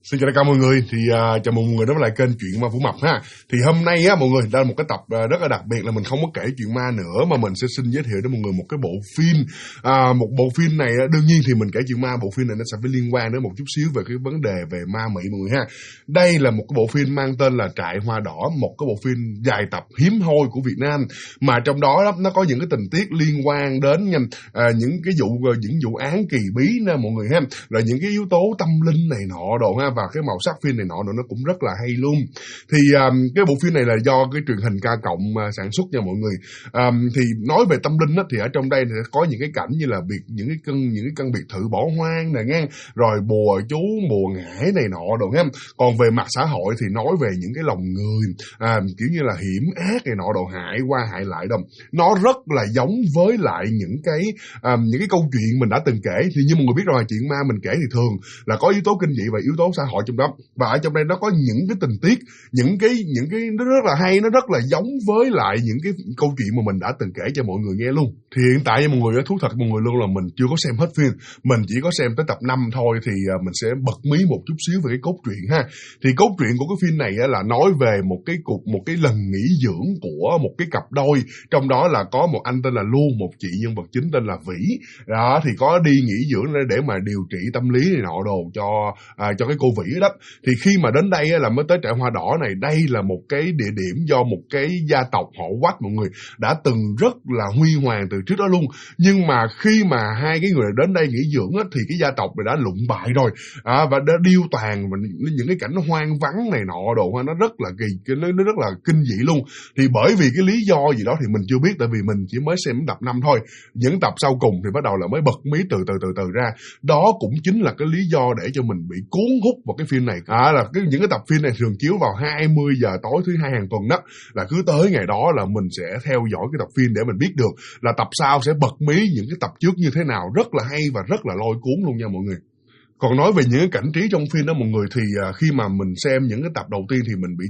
Xin chào tất cả mọi người, thì chào mừng mọi người đến với lại kênh Chuyện Ma Phủ Mập ha. Thì hôm nay á mọi người, đây là một cái tập rất là đặc biệt, là mình không có kể chuyện ma nữa mà mình sẽ xin giới thiệu đến mọi người một cái bộ phim. Một bộ phim này đương nhiên thì mình kể chuyện ma, bộ phim này nó sẽ phải liên quan đến một chút xíu về cái vấn đề về ma mị mọi người ha. Đây là một cái bộ phim mang tên là Trại Hoa Đỏ, một cái bộ phim dài tập hiếm hoi của Việt Nam, mà trong đó nó có những cái tình tiết liên quan đến những cái vụ án kỳ bí nè mọi người ha, rồi những cái yếu tố tâm linh này nọ đồ ha, và cái màu sắc phim này nọ nó cũng rất là hay luôn. Thì cái bộ phim này là do cái truyền hình K Cộng sản xuất nha mọi người. Thì nói về tâm linh á, thì ở trong đây thì có những cái cảnh như là những cái căn biệt thự bỏ hoang này nghe, rồi bùa chú bùa ngải này nọ đồ ha. Còn về mặt xã hội thì nói về những cái lòng người, kiểu như là hiểm ác này nọ đồ, hại qua hại lại đâu. Nó rất là giống với lại những cái câu chuyện mình đã từng kể. Thì như mọi người biết rồi, chuyện ma mình kể thì thường là có yếu tố kinh dị và yếu tố xã hội trong đó, và ở trong đây nó có những cái tình tiết, những cái nó rất là hay, nó rất là giống với lại những cái câu chuyện mà mình đã từng kể cho mọi người nghe luôn. Thì hiện tại mọi người thú thật mọi người luôn là mình chưa có xem hết phim, mình chỉ có xem tới tập 5 thôi, thì mình sẽ bật mí một chút xíu về cái cốt truyện ha. Thì cốt truyện của cái phim này là nói về một cái lần nghỉ dưỡng của một cái cặp đôi, trong đó là có một anh tên là Lu, một chị nhân vật chính tên là Vĩ. Đó thì có đi nghỉ dưỡng để mà điều trị tâm lý này nọ đồ cho cái cô Vĩ đó. Thì khi mà đến đây là mới tới Trại Hoa Đỏ này, đây là một cái địa điểm do một cái gia tộc họ Quách mọi người đã từng rất là huy hoàng từ trước đó luôn. Nhưng mà khi mà hai cái người đến đây nghỉ dưỡng thì cái gia tộc này đã lụng bại rồi, và đã điêu tàn, và những cái cảnh hoang vắng này nọ đồ nó rất là nó rất là kinh dị luôn. Thì bởi vì cái lý do gì đó thì mình chưa biết, tại vì mình chỉ mới xem tập 5 thôi. Những tập sau cùng thì bắt đầu là mới bật mí từ từ ra. Đó cũng chính là cái lý do để cho mình bị cuốn hút vào cái phim này. Những cái tập phim này thường chiếu vào 20 giờ tối thứ hai hàng tuần đó, là cứ tới ngày đó là mình sẽ theo dõi cái tập phim để mình biết được là tập sau sẽ bật mí những cái tập trước như thế nào. Rất là hay và rất là lôi cuốn luôn nha mọi người. Còn nói về những cái cảnh trí trong phim đó mọi người, thì khi mà mình xem những cái tập đầu tiên thì mình bị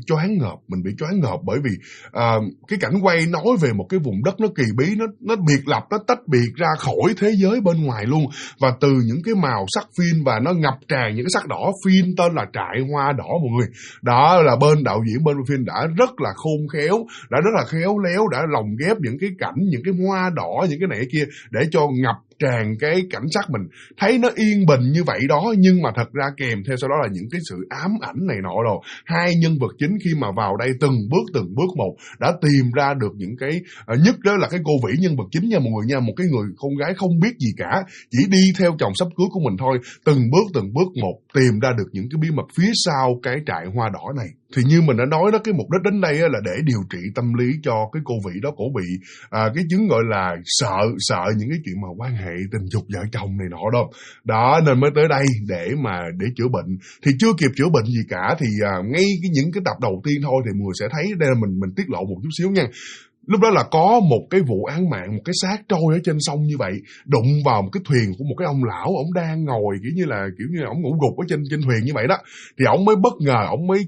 choáng ngợp bởi vì cái cảnh quay nói về một cái vùng đất nó kỳ bí, nó biệt lập, nó tách biệt ra khỏi thế giới bên ngoài luôn. Và từ những cái màu sắc phim và nó ngập tràn những cái sắc đỏ, phim tên là Trại Hoa Đỏ mọi người. Đó là bên đạo diễn bên phim đã rất là khôn khéo, đã rất là khéo léo, đã lồng ghép những cái cảnh, những cái hoa đỏ, những cái này kia để cho ngập tràn cái cảnh sắc. Mình thấy nó yên bình như vậy đó, nhưng mà thật ra kèm theo sau đó là những cái sự ám ảnh này nọ đồ. Hai nhân vật chính khi mà vào đây từng bước một đã tìm ra được những cái nhất đó là cái cô Vĩ nhân vật chính nha mọi người nha, một cái người con gái không biết gì cả, chỉ đi theo chồng sắp cưới của mình thôi, từng bước một tìm ra được những cái bí mật phía sau cái Trại Hoa Đỏ này. Thì như mình đã nói đó, cái mục đích đến đây là để điều trị tâm lý cho cái cô Vĩ đó. Cổ bị cái chứng gọi là sợ những cái chuyện mà quan hệ tình dục vợ chồng này nọ đó, nên mới tới đây để chữa bệnh. Thì chưa kịp chữa bệnh gì cả thì ngay những cái tập đầu tiên thôi thì mọi người sẽ thấy, đây là mình tiết lộ một chút xíu nha. Lúc đó là có một cái vụ án mạng, một cái xác trôi ở trên sông như vậy, đụng vào một cái thuyền của một cái ông lão, ông đang ngồi kiểu như là ông ngủ gục ở trên thuyền như vậy đó. Thì ông mới bất ngờ, ông mới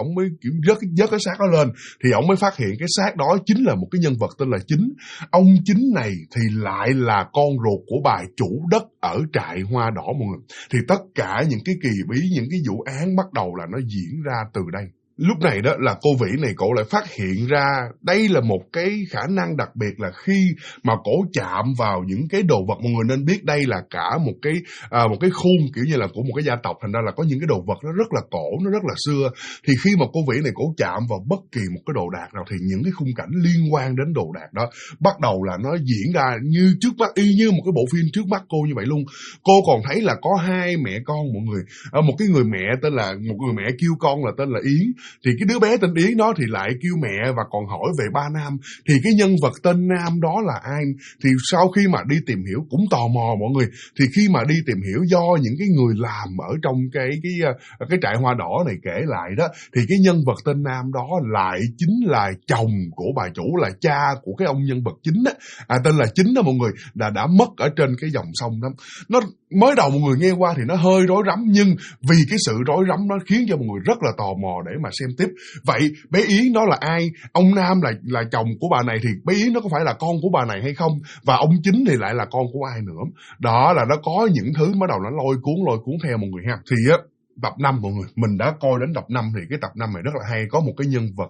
vớt cái xác đó lên, thì ông mới phát hiện cái xác đó chính là một cái nhân vật tên là Chính. Ông Chính này thì lại là con ruột của bà chủ đất ở Trại Hoa Đỏ mọi người. Thì tất cả những cái kỳ bí, những cái vụ án bắt đầu là nó diễn ra từ đây. Lúc này đó là cô Vĩ này cổ lại phát hiện ra đây là một cái khả năng đặc biệt, là khi mà cổ chạm vào những cái đồ vật, mọi người nên biết đây là cả một cái khuôn kiểu như là của một cái gia tộc, thành ra là có những cái đồ vật nó rất là cổ, nó rất là xưa. Thì khi mà cô Vĩ này cổ chạm vào bất kỳ một cái đồ đạc nào thì những cái khung cảnh liên quan đến đồ đạc đó bắt đầu là nó diễn ra như trước mắt, y như một cái bộ phim trước mắt cô như vậy luôn. Cô còn thấy là có hai mẹ con mọi người, một người mẹ kêu con là tên là Yến. Thì cái đứa bé tên Yến đó thì lại kêu mẹ và còn hỏi về ba Nam. Thì cái nhân vật tên Nam đó là ai? Thì sau khi mà đi tìm hiểu, cũng tò mò mọi người, thì khi mà đi tìm hiểu do những cái người làm ở trong cái Trại Hoa Đỏ này kể lại đó, thì cái nhân vật tên Nam đó lại chính là chồng của bà chủ, là cha của cái ông nhân vật chính đó, tên là Chính đó mọi người, là đã mất ở trên cái dòng sông đó. Nó mới đầu mọi người nghe qua thì nó hơi rối rắm, nhưng vì cái sự rối rắm nó khiến cho mọi người rất là tò mò để mà xem tiếp. Vậy bé Yến đó là ai? Ông Nam là chồng của bà này thì bé Yến nó có phải là con của bà này hay không? Và ông Chính thì lại là con của ai nữa? Đó là nó có những thứ bắt đầu nó lôi cuốn theo mọi người ha. Thì tập 5 mọi người, mình đã coi đến tập 5 thì cái tập 5 này rất là hay, có một cái nhân vật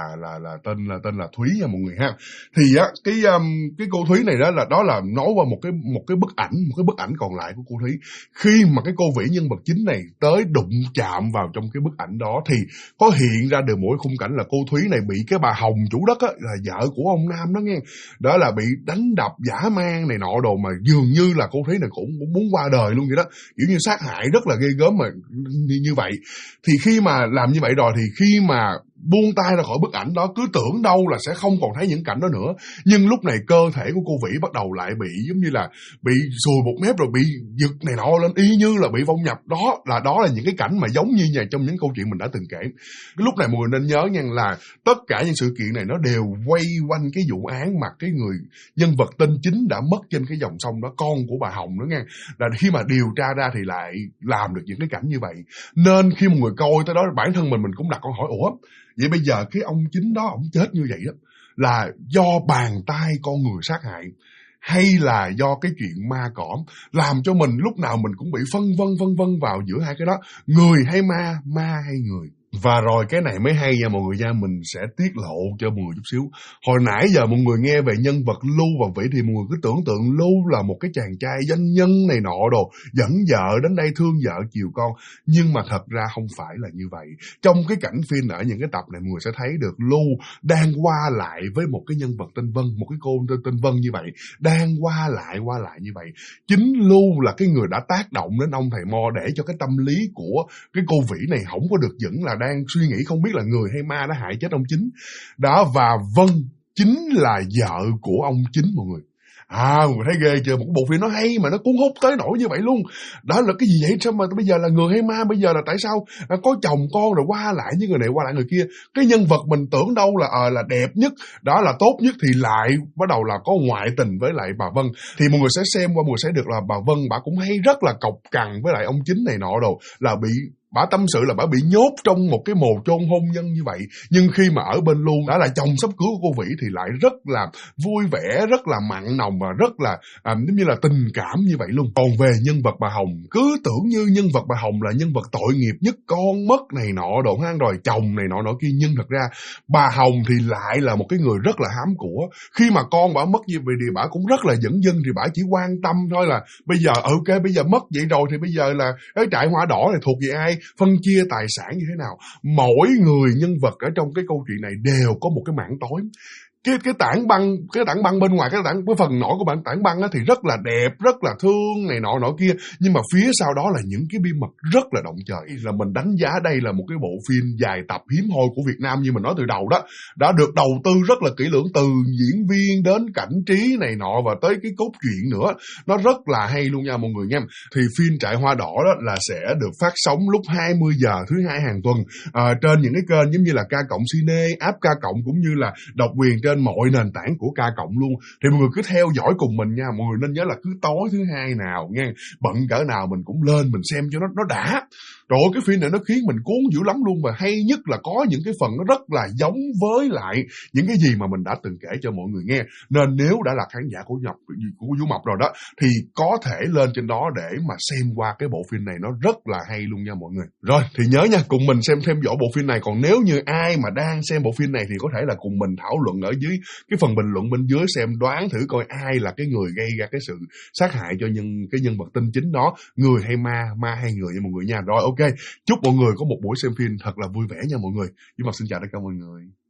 là tên là Thúy nha mọi người ha. Thì á cái cô Thúy này đó là nói qua một cái bức ảnh còn lại của cô Thúy. Khi mà cái cô vĩ nhân vật chính này tới đụng chạm vào trong cái bức ảnh đó thì có hiện ra được mỗi khung cảnh là cô Thúy này bị cái bà Hồng chủ đất á, là vợ của ông Nam đó nghe, đó là bị đánh đập dã man này nọ đồ, mà dường như là cô Thúy này cũng muốn qua đời luôn vậy đó, kiểu như sát hại rất là ghê gớm mà như vậy. Thì khi mà làm như vậy rồi thì khi mà buông tay ra khỏi bức ảnh đó, cứ tưởng đâu là sẽ không còn thấy những cảnh đó nữa, nhưng lúc này cơ thể của cô Vĩ bắt đầu lại bị giống như là bị sùi một mép rồi bị giật này nọ lên, y như là bị vong nhập. Đó là những cái cảnh mà giống như nhà trong những câu chuyện mình đã từng kể. Cái lúc này mọi người nên nhớ nha, là tất cả những sự kiện này nó đều quay quanh cái vụ án mà cái người nhân vật tên chính đã mất trên cái dòng sông đó, con của bà Hồng nữa nha. Là khi mà điều tra ra thì lại làm được những cái cảnh như vậy, nên khi một người coi tới đó, bản thân mình cũng đặt câu hỏi, ủa vậy bây giờ cái ông chính đó ổng chết như vậy đó là do bàn tay con người sát hại, hay là do cái chuyện ma cỏm, làm cho mình lúc nào mình cũng bị phân vân vào giữa hai cái đó, người hay ma, ma hay người. Và rồi cái này mới hay nha mọi người nha, mình sẽ tiết lộ cho mọi người chút xíu. Hồi nãy giờ mọi người nghe về nhân vật Lưu và Vĩ thì mọi người cứ tưởng tượng Lưu là một cái chàng trai doanh nhân này nọ đồ, dẫn vợ đến đây thương vợ chiều con, nhưng mà thật ra không phải là như vậy. Trong cái cảnh phim ở những cái tập này mọi người sẽ thấy được Lưu đang qua lại với một cái nhân vật tên Vân, một cái cô tên Vân như vậy, đang qua lại như vậy. Chính Lưu là cái người đã tác động đến ông thầy Mo để cho cái tâm lý của cái cô Vĩ này không có được vững, là đang suy nghĩ không biết là người hay ma đã hại chết ông chính đó. Và Vân chính là vợ của ông chính mọi người. Mọi người thấy ghê chưa, một bộ phim nó hay mà nó cuốn hút tới nỗi như vậy luôn. Đó là cái gì vậy, sao mà bây giờ là người hay ma, bây giờ là tại sao có chồng con rồi qua lại với người này qua lại người kia, cái nhân vật mình tưởng đâu là đẹp nhất, đó là tốt nhất, thì lại bắt đầu là có ngoại tình với lại bà Vân. Thì mọi người sẽ xem qua, mọi người sẽ được là bà Vân bà cũng hay rất là cọc cằn với lại ông chính này nọ đồ, là bị bà tâm sự là bà bị nhốt trong một cái mồ chôn hôn nhân như vậy, nhưng khi mà ở bên luôn đã là chồng sắp cưới của cô Vĩ thì lại rất là vui vẻ, rất là mặn nồng và rất là giống như là tình cảm như vậy luôn. Còn về nhân vật bà Hồng, cứ tưởng như nhân vật bà Hồng là nhân vật tội nghiệp nhất, con mất này nọ đồ hang rồi chồng này nọ kia, nhưng thật ra bà Hồng thì lại là một cái người rất là hám của. Khi mà con bà mất như vậy thì bà cũng rất là dửng dưng, thì bà chỉ quan tâm thôi là bây giờ ok, bây giờ mất vậy rồi thì bây giờ là cái trại hoa đỏ này thuộc về ai, phân chia tài sản như thế nào. Mỗi người nhân vật ở trong cái câu chuyện này đều có một cái mảng tối. Cái tảng băng bên ngoài, cái phần nổi của tảng băng á thì rất là đẹp, rất là thương này nọ kia, nhưng mà phía sau đó là những cái bí mật rất là động trời. Là mình đánh giá đây là một cái bộ phim dài tập hiếm hoi của Việt Nam, như mình nói từ đầu đó, đã được đầu tư rất là kỹ lưỡng, từ diễn viên đến cảnh trí này nọ và tới cái cốt truyện nữa, nó rất là hay luôn nha mọi người nha. Thì phim Trại Hoa Đỏ đó là sẽ được phát sóng lúc 20 giờ thứ hai hàng tuần trên những cái kênh giống như là K Cộng Cine, app K Cộng, cũng như là độc quyền trên mọi nền tảng của K Cộng luôn. Thì mọi người cứ theo dõi cùng mình nha, mọi người nên nhớ là cứ tối thứ hai nào nha, bận cỡ nào mình cũng lên mình xem cho nó đã. Trời ơi, cái phim này nó khiến mình cuốn dữ lắm luôn, và hay nhất là có những cái phần nó rất là giống với lại những cái gì mà mình đã từng kể cho mọi người nghe. Nên nếu đã là khán giả của Vũ Mộc rồi đó thì có thể lên trên đó để mà xem qua cái bộ phim này, nó rất là hay luôn nha mọi người. Rồi thì nhớ nha, cùng mình xem thêm dõi bộ phim này. Còn nếu như ai mà đang xem bộ phim này thì có thể là cùng mình thảo luận ở dưới cái phần bình luận bên dưới, xem đoán thử coi ai là cái người gây ra cái sự sát hại cho cái nhân vật tên chính đó, người hay ma, ma hay người nha mọi người nha. Rồi ok, chúc mọi người có một buổi xem phim thật là vui vẻ nha mọi người. Vũ Mộc xin chào tất cả mọi người.